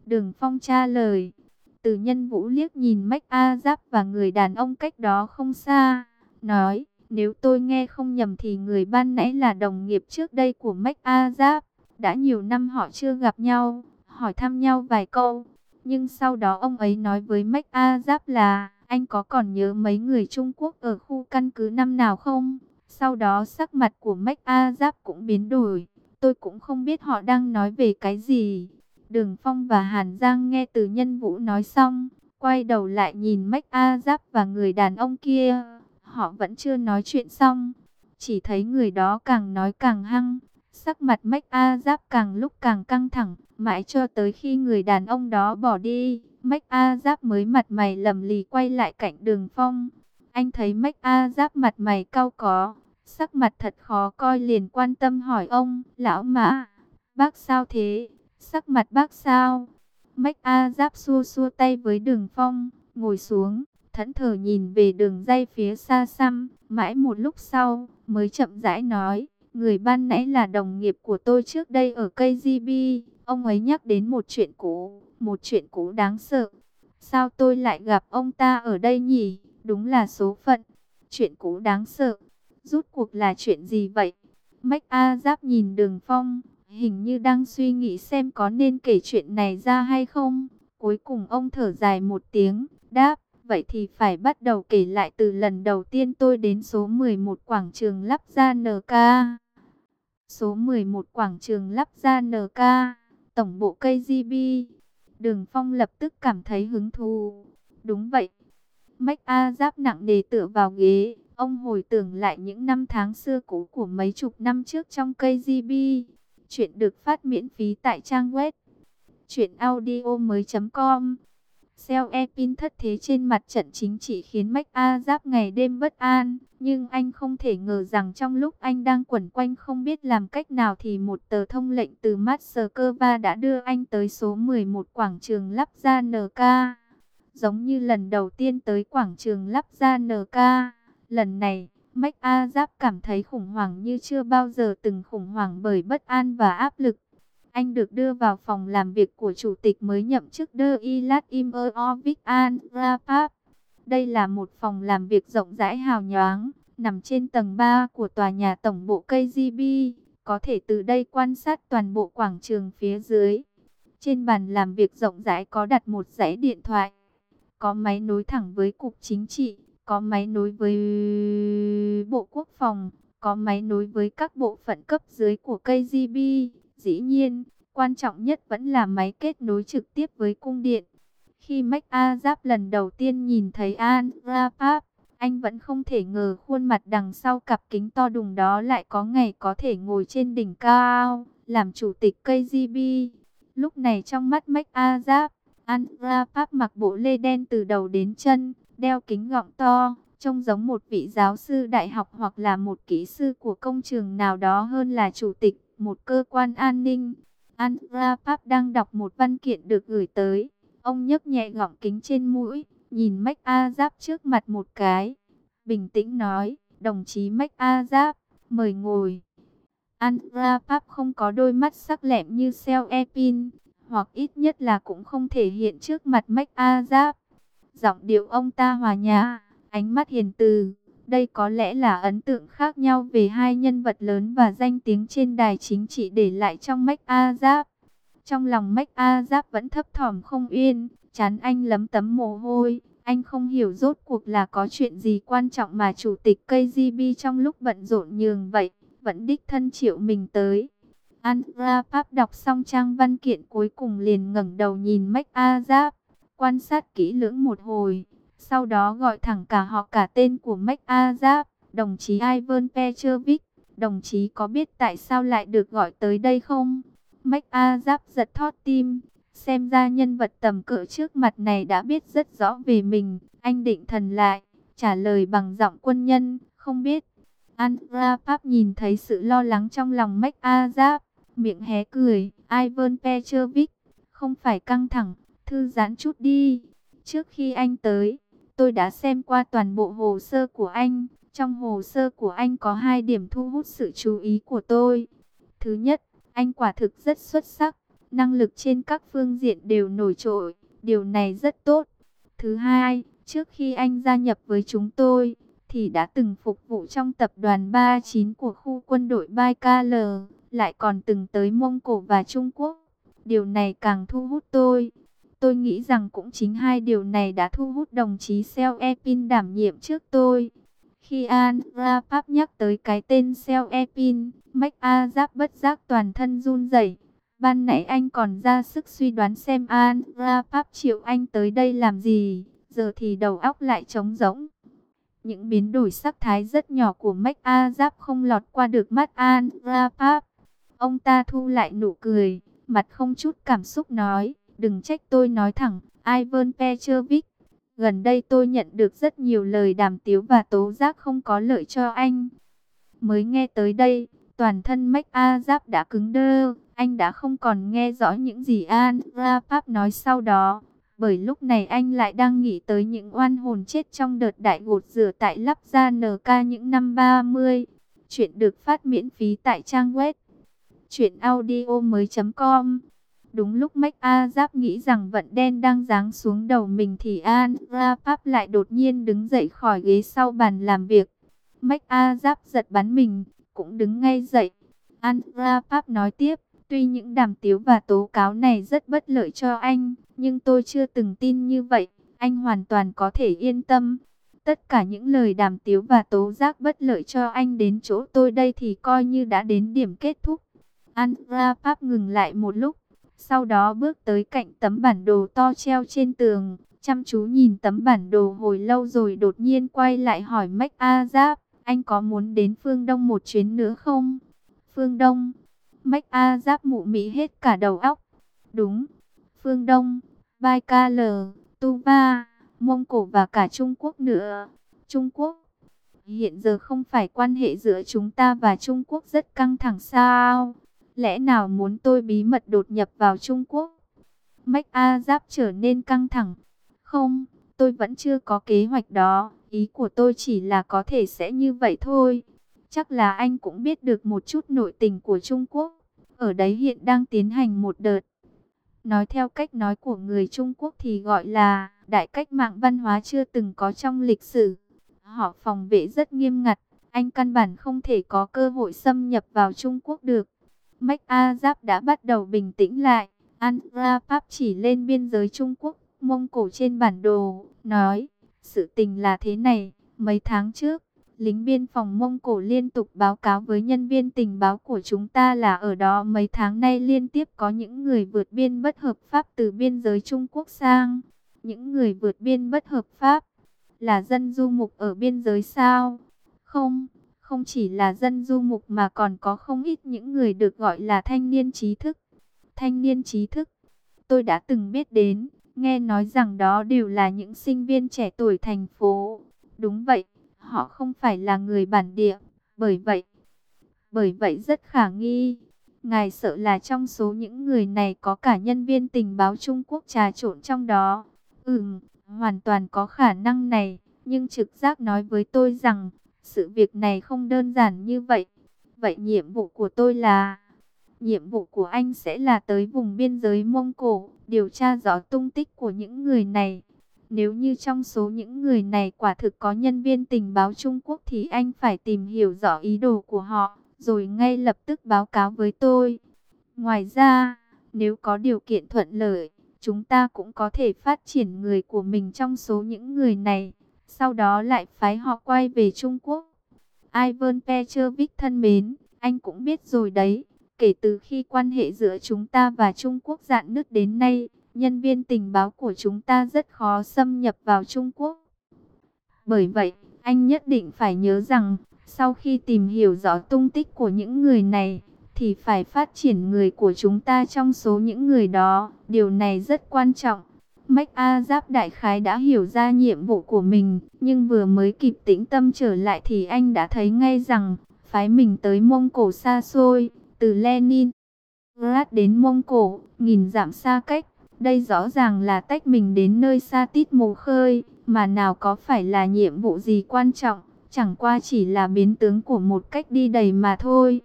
Đường Phong trả lời. Từ Nhân Vũ liếc nhìn Mách A Giáp và người đàn ông cách đó không xa, nói, nếu tôi nghe không nhầm thì người ban nãy là đồng nghiệp trước đây của Mách A Giáp. Đã nhiều năm họ chưa gặp nhau, hỏi thăm nhau vài câu. Nhưng sau đó ông ấy nói với Mách A Giáp là, anh có còn nhớ mấy người Trung Quốc ở khu căn cứ năm nào không? Sau đó sắc mặt của Mách A Giáp cũng biến đổi. Tôi cũng không biết họ đang nói về cái gì. Đường Phong và Hàn Giang nghe Từ Nhân Vũ nói xong, quay đầu lại nhìn Mách A Giáp và người đàn ông kia. Họ vẫn chưa nói chuyện xong, chỉ thấy người đó càng nói càng hăng. Sắc mặt Mách A Giáp càng lúc càng căng thẳng, mãi cho tới khi người đàn ông đó bỏ đi, Mách A Giáp mới mặt mày lầm lì quay lại cạnh Đường Phong. Anh thấy Mách A Giáp mặt mày cau có, sắc mặt thật khó coi, liền quan tâm hỏi ông, lão Mã, bác sao thế? Sắc mặt bác sao? Mách A Giáp xua xua tay với Đường Phong, ngồi xuống, thẫn thờ nhìn về đường ray phía xa xăm, mãi một lúc sau, mới chậm rãi nói, người ban nãy là đồng nghiệp của tôi trước đây ở ca giê bê, ông ấy nhắc đến một chuyện cũ, một chuyện cũ đáng sợ. Sao tôi lại gặp ông ta ở đây nhỉ? Đúng là số phận. Chuyện cũ đáng sợ. Rút cuộc là chuyện gì vậy? Mách A Giáp nhìn Đường Phong, hình như đang suy nghĩ xem có nên kể chuyện này ra hay không. Cuối cùng ông thở dài một tiếng, đáp, vậy thì phải bắt đầu kể lại từ lần đầu tiên tôi đến số mười một quảng trường lắp ra en ca. Số mười một quảng trường lắp ra en ca, tổng bộ ca giê bê. Đường Phong lập tức cảm thấy hứng thú. Đúng vậy. Mách A Giáp nặng nề tựa vào ghế. Ông hồi tưởng lại những năm tháng xưa cũ của mấy chục năm trước trong ca giê bê. Chuyện được phát miễn phí tại trang web truyện audio mới chấm com. Seo E-pin thất thế trên mặt trận chính trị khiến Mách A Giáp ngày đêm bất an. Nhưng anh không thể ngờ rằng trong lúc anh đang quẩn quanh không biết làm cách nào thì một tờ thông lệnh từ Moscow đã đưa anh tới số mười một quảng trường lắp ra en ca. Giống như lần đầu tiên tới quảng trường lắp ra en ca, lần này, Mách A Giáp cảm thấy khủng hoảng như chưa bao giờ từng, khủng hoảng bởi bất an và áp lực. Anh được đưa vào phòng làm việc của chủ tịch mới nhậm chức Vladimir An-Rapap. Đây là một phòng làm việc rộng rãi hào nhoáng, nằm trên tầng ba của tòa nhà tổng bộ ca giê bê, có thể từ đây quan sát toàn bộ quảng trường phía dưới. Trên bàn làm việc rộng rãi có đặt một dãy điện thoại, có máy nối thẳng với Cục Chính trị, có máy nối với Bộ Quốc phòng, có máy nối với các bộ phận cấp dưới của ca giê bê. Dĩ nhiên, quan trọng nhất vẫn là máy kết nối trực tiếp với cung điện. Khi Mách A Giáp lần đầu tiên nhìn thấy An Rapap, anh vẫn không thể ngờ khuôn mặt đằng sau cặp kính to đùng đó lại có ngày có thể ngồi trên đỉnh cao, làm chủ tịch ca giê bê. Lúc này trong mắt Mách A Giáp, An Rapap mặc bộ lê đen từ đầu đến chân, đeo kính gọng to, trông giống một vị giáo sư đại học hoặc là một kỹ sư của công trường nào đó hơn là chủ tịch một cơ quan an ninh. An Rapap đang đọc một văn kiện được gửi tới. Ông nhấc nhẹ gọng kính trên mũi, nhìn Mách A Giáp trước mặt một cái, bình tĩnh nói, đồng chí Mách A Giáp, mời ngồi. An Rapap không có đôi mắt sắc lẹm như Seo E-pin, hoặc ít nhất là cũng không thể hiện trước mặt Mách A Giáp. Giọng điệu ông ta hòa nhã, ánh mắt hiền từ. Đây có lẽ là ấn tượng khác nhau về hai nhân vật lớn và danh tiếng trên đài chính trị để lại trong Mách A Giáp. Trong lòng Mách A Giáp vẫn thấp thỏm không yên, trán anh lấm tấm mồ hôi. Anh không hiểu rốt cuộc là có chuyện gì quan trọng mà chủ tịch ca giê bê trong lúc bận rộn nhường vậy, vẫn đích thân triệu mình tới. An Rapap đọc xong trang văn kiện cuối cùng liền ngẩng đầu nhìn Mách A Giáp, quan sát kỹ lưỡng một hồi. Sau đó gọi thẳng cả họ cả tên của Mách A Giáp, đồng chí Ivan Petrovich, đồng chí có biết tại sao lại được gọi tới đây không? Mách A Giáp giật thót tim, xem ra nhân vật tầm cỡ trước mặt này đã biết rất rõ về mình. Anh định thần lại, trả lời bằng giọng quân nhân, không biết. An Rapap nhìn thấy sự lo lắng trong lòng Mách A Giáp, miệng hé cười, Ivan Petrovich, không phải căng thẳng, thư giãn chút đi. Trước khi anh tới, tôi đã xem qua toàn bộ hồ sơ của anh. Trong hồ sơ của anh có hai điểm thu hút sự chú ý của tôi. Thứ nhất, anh quả thực rất xuất sắc. năng lực trên các phương diện đều nổi trội, điều này rất tốt. Thứ hai, trước khi anh gia nhập với chúng tôi, thì đã từng phục vụ trong tập đoàn ba chín của khu quân đội Baikal, lại còn từng tới Mông Cổ và Trung Quốc. Điều này càng thu hút tôi. Tôi nghĩ rằng cũng chính hai điều này đã thu hút đồng chí Seo Epin đảm nhiệm trước tôi. Khi An Rapap nhắc tới cái tên Seo Epin, MacAzap bất giác toàn thân run rẩy. Ban nãy anh còn ra sức suy đoán xem An Rapap triệu anh tới đây làm gì, giờ thì đầu óc lại trống rỗng. Những biến đổi sắc thái rất nhỏ của MacAzap không lọt qua được mắt An Rapap. Ông ta thu lại nụ cười, mặt không chút cảm xúc nói, đừng trách tôi nói thẳng, Ivan Petrovic. Gần đây tôi nhận được rất nhiều lời đàm tiếu và tố giác không có lợi cho anh. Mới nghe tới đây, toàn thân MacAzap đã cứng đơ, anh đã không còn nghe rõ những gì An Rapap nói sau đó. Bởi lúc này anh lại đang nghĩ tới những oan hồn chết trong đợt đại gột rửa tại Lắp Gia en ca những năm ba mươi. Chuyện được phát miễn phí tại trang web truyện audio mới chấm com. Đúng lúc MacAzap nghĩ rằng vận đen đang giáng xuống đầu mình thì An Rapap lại đột nhiên đứng dậy khỏi ghế sau bàn làm việc. MacAzap giật bắn mình, cũng đứng ngay dậy. An Rapap nói tiếp, tuy những đàm tiếu và tố cáo này rất bất lợi cho anh, nhưng tôi chưa từng tin như vậy. Anh hoàn toàn có thể yên tâm. Tất cả những lời đàm tiếu và tố giác bất lợi cho anh đến chỗ tôi đây thì coi như đã đến điểm kết thúc. An Rapap ngừng lại một lúc, sau đó bước tới cạnh tấm bản đồ to treo trên tường, chăm chú nhìn tấm bản đồ hồi lâu rồi đột nhiên quay lại hỏi MacAzap, anh có muốn đến phương Đông một chuyến nữa không? Phương Đông? MacAzap mụ mị hết cả đầu óc. Đúng, phương Đông, Baikal, Tuva, Mông Cổ và cả Trung Quốc nữa. Trung Quốc? Hiện giờ không phải quan hệ giữa chúng ta và Trung Quốc rất căng thẳng sao? Lẽ nào muốn tôi bí mật đột nhập vào Trung Quốc? MacAzap trở nên căng thẳng. Không, tôi vẫn chưa có kế hoạch đó. Ý của tôi chỉ là có thể sẽ như vậy thôi. Chắc là anh cũng biết được một chút nội tình của Trung Quốc. Ở đấy hiện đang tiến hành một đợt. Nói theo cách nói của người Trung Quốc thì gọi là đại cách mạng văn hóa chưa từng có trong lịch sử. Họ phòng vệ rất nghiêm ngặt. Anh căn bản không thể có cơ hội xâm nhập vào Trung Quốc được. MacAzap đã bắt đầu bình tĩnh lại. An Rapap chỉ lên biên giới Trung Quốc, Mông Cổ trên bản đồ, nói, sự tình là thế này, mấy tháng trước, lính biên phòng Mông Cổ liên tục báo cáo với nhân viên tình báo của chúng ta là ở đó mấy tháng nay liên tiếp có những người vượt biên bất hợp pháp từ biên giới Trung Quốc sang. Những người vượt biên bất hợp pháp là dân du mục ở biên giới sao? Không. Không chỉ là dân du mục mà còn có không ít những người được gọi là thanh niên trí thức. Thanh niên trí thức, tôi đã từng biết đến, nghe nói rằng đó đều là những sinh viên trẻ tuổi thành phố. Đúng vậy, họ không phải là người bản địa, bởi vậy, bởi vậy rất khả nghi. Ngài sợ là trong số những người này có cả nhân viên tình báo Trung Quốc trà trộn trong đó. Ừm, hoàn toàn có khả năng này, nhưng trực giác nói với tôi rằng sự việc này không đơn giản như vậy. Vậy nhiệm vụ của tôi là... Nhiệm vụ của anh sẽ là tới vùng biên giới Mông Cổ, điều tra rõ tung tích của những người này. Nếu như trong số những người này quả thực có nhân viên tình báo Trung Quốc thì anh phải tìm hiểu rõ ý đồ của họ, rồi ngay lập tức báo cáo với tôi. Ngoài ra, nếu có điều kiện thuận lợi, chúng ta cũng có thể phát triển người của mình trong số những người này, sau đó lại phái họ quay về Trung Quốc. Ivan Petrovic thân mến, anh cũng biết rồi đấy, kể từ khi quan hệ giữa chúng ta và Trung Quốc rạn nứt đến nay, nhân viên tình báo của chúng ta rất khó xâm nhập vào Trung Quốc. Bởi vậy, anh nhất định phải nhớ rằng, sau khi tìm hiểu rõ tung tích của những người này, thì phải phát triển người của chúng ta trong số những người đó. Điều này rất quan trọng. MacAzap đại khái đã hiểu ra nhiệm vụ của mình, nhưng vừa mới kịp tĩnh tâm trở lại thì anh đã thấy ngay rằng, phái mình tới Mông Cổ xa xôi, từ Leningrad đến Mông Cổ, nghìn dặm xa cách. Đây rõ ràng là tách mình đến nơi xa tít mù khơi, mà nào có phải là nhiệm vụ gì quan trọng, chẳng qua chỉ là biến tướng của một cách đi đầy mà thôi.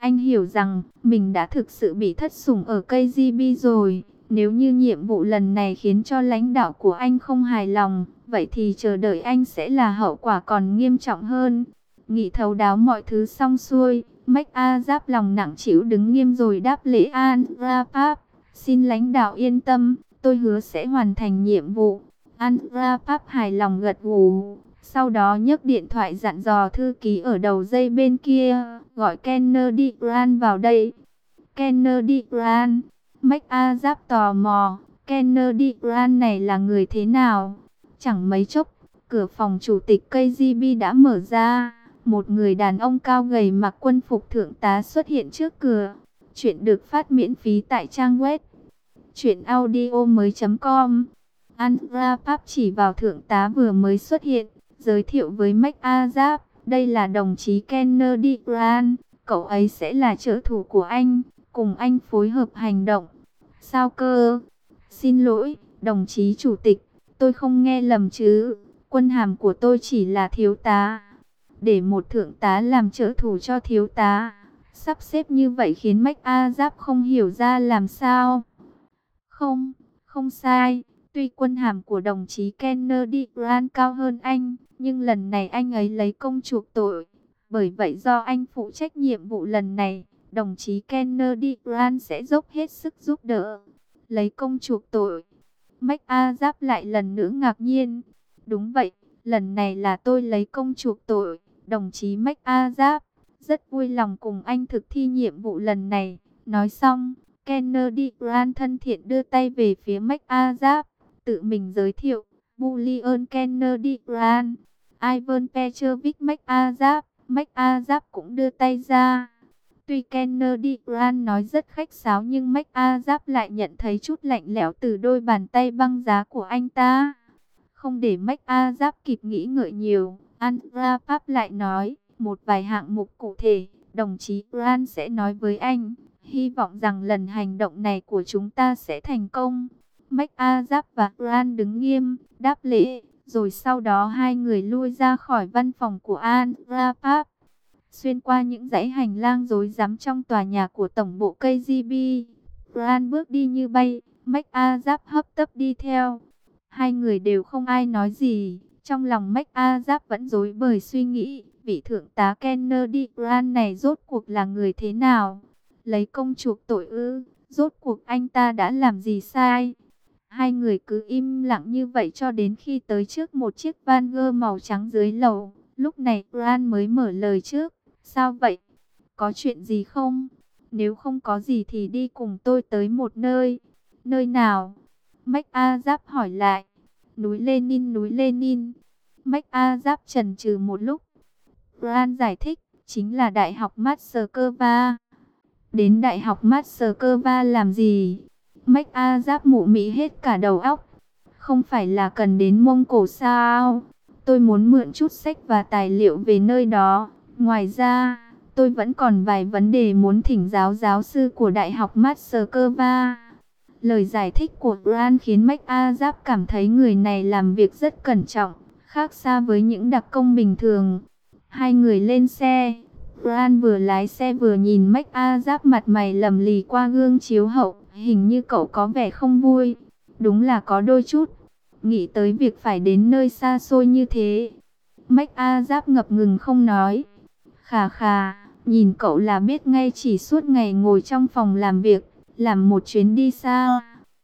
Anh hiểu rằng mình đã thực sự bị thất sủng ở ca giê bê rồi. Nếu như nhiệm vụ lần này khiến cho lãnh đạo của anh không hài lòng, vậy thì chờ đợi anh sẽ là hậu quả còn nghiêm trọng hơn. Nghĩ thấu đáo mọi thứ xong xuôi, MacArthur lòng nặng trĩu đứng nghiêm rồi đáp lễ Andhra Pradesh. Xin lãnh đạo yên tâm, tôi hứa sẽ hoàn thành nhiệm vụ. Andhra Pradesh hài lòng gật gù. Sau đó nhấc điện thoại dặn dò thư ký ở đầu dây bên kia, gọi Kennedy Grant vào đây. Kennedy Grant, MacArthur tò mò, Kennedy Grant này là người thế nào? Chẳng mấy chốc, cửa phòng chủ tịch ca giê bê đã mở ra. Một người đàn ông cao gầy mặc quân phục thượng tá xuất hiện trước cửa. Chuyện được phát miễn phí tại trang web truyện audio mới chấm com. Andhra Pradesh chỉ vào thượng tá vừa mới xuất hiện, giới thiệu với MacArthur, đây là đồng chí Kennedy Grant, cậu ấy sẽ là trợ thủ của anh, cùng anh phối hợp hành động. Sao cơ? Xin lỗi, đồng chí chủ tịch, tôi không nghe lầm chứ, quân hàm của tôi chỉ là thiếu tá. Để một thượng tá làm trợ thủ cho thiếu tá, sắp xếp như vậy khiến MacArthur không hiểu ra làm sao. Không, không sai. Tuy quân hàm của đồng chí Kennedy Grant cao hơn anh, nhưng lần này anh ấy lấy công chuộc tội. Bởi vậy do anh phụ trách nhiệm vụ lần này, đồng chí Kennedy Grant sẽ dốc hết sức giúp đỡ. Lấy công chuộc tội. MacArthur lại lần nữa ngạc nhiên. Đúng vậy, lần này là tôi lấy công chuộc tội. Đồng chí MacArthur rất vui lòng cùng anh thực thi nhiệm vụ lần này. Nói xong, Kennedy Grant thân thiện đưa tay về phía MacArthur, tự mình giới thiệu, Bullion Kennedy Grant, Ivan Petrovich MacArthur. MacArthur cũng đưa tay ra. Tuy Kennedy Grant nói rất khách sáo nhưng MacArthur lại nhận thấy chút lạnh lẽo từ đôi bàn tay băng giá của anh ta. Không để MacArthur kịp nghĩ ngợi nhiều, Andhra Pradesh lại nói, một vài hạng mục cụ thể, đồng chí Grant sẽ nói với anh. Hy vọng rằng lần hành động này của chúng ta sẽ thành công. MacArthur và Grant đứng nghiêm, đáp lễ, rồi sau đó hai người lui ra khỏi văn phòng của Andhra Pradesh. Xuyên qua những dãy hành lang rối rắm trong tòa nhà của tổng bộ ca giê bê, Grant bước đi như bay, MacArthur hấp tấp đi theo. Hai người đều không ai nói gì, trong lòng MacArthur vẫn rối bời suy nghĩ, vị thượng tá Kennedy Grant này rốt cuộc là người thế nào? Lấy công chuộc tội ư? Rốt cuộc anh ta đã làm gì sai? Hai người cứ im lặng như vậy cho đến khi tới trước một chiếc van gơ màu trắng dưới lầu. Lúc này Grant mới mở lời trước. Sao vậy? Có chuyện gì không? Nếu không có gì thì đi cùng tôi tới một nơi. Nơi nào? MacArthur hỏi lại. Núi Lenin, núi Lenin. MacArthur chần chừ một lúc. Grant giải thích, chính là Đại học Moscow. Đến Đại học Moscow làm gì? MacArthur mụ mị hết cả đầu óc. Không phải là cần đến Mông Cổ sao? Tôi muốn mượn chút sách và tài liệu về nơi đó. Ngoài ra, tôi vẫn còn vài vấn đề muốn thỉnh giáo giáo sư của Đại học Moscow. Lời giải thích của Grant khiến MacArthur cảm thấy người này làm việc rất cẩn trọng, khác xa với những đặc công bình thường. Hai người lên xe. Grant vừa lái xe vừa nhìn MacArthur mặt mày lầm lì qua gương chiếu hậu. Hình như cậu có vẻ không vui. Đúng là có đôi chút. Nghĩ tới việc phải đến nơi xa xôi như thế. MacArthur ngập ngừng không nói. Khà khà, nhìn cậu là biết ngay chỉ suốt ngày ngồi trong phòng làm việc, làm một chuyến đi xa.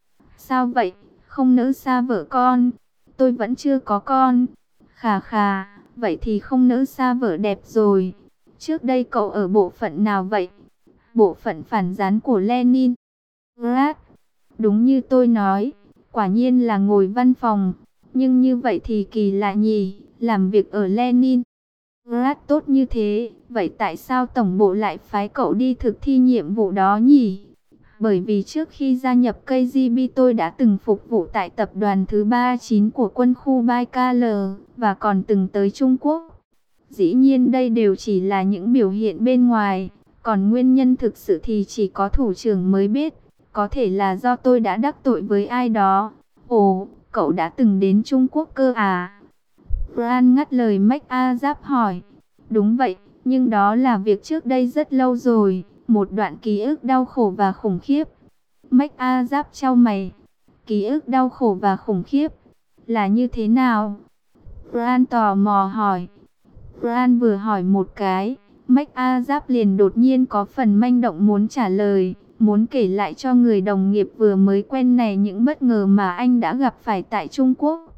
Sao vậy, không nỡ xa vợ con? Tôi vẫn chưa có con. Khà khà, vậy thì không nỡ xa vợ đẹp rồi. Trước đây cậu ở bộ phận nào vậy? Bộ phận phản gián của Lenin. Grant, đúng như tôi nói, quả nhiên là ngồi văn phòng. Nhưng như vậy thì kỳ lạ nhỉ, làm việc ở Lenin. Grant tốt như thế, vậy tại sao tổng bộ lại phái cậu đi thực thi nhiệm vụ đó nhỉ? Bởi vì trước khi gia nhập ca giê bê tôi đã từng phục vụ tại tập đoàn thứ ba mươi chín của quân khu Baikal và còn từng tới Trung Quốc. Dĩ nhiên đây đều chỉ là những biểu hiện bên ngoài, còn nguyên nhân thực sự thì chỉ có thủ trưởng mới biết. Có thể là do tôi đã đắc tội với ai đó. Ồ, cậu đã từng đến Trung Quốc cơ à? Grant ngắt lời MacArthur hỏi. Đúng vậy, Nhưng đó là việc trước đây rất lâu rồi, một đoạn ký ức đau khổ và khủng khiếp. MacArthur chau mày. Ký ức đau khổ và khủng khiếp là như thế nào? Bran tò mò hỏi. Bran vừa hỏi một cái, MacArthur liền đột nhiên có phần manh động muốn trả lời, muốn kể lại cho người đồng nghiệp vừa mới quen này những bất ngờ mà anh đã gặp phải tại Trung Quốc.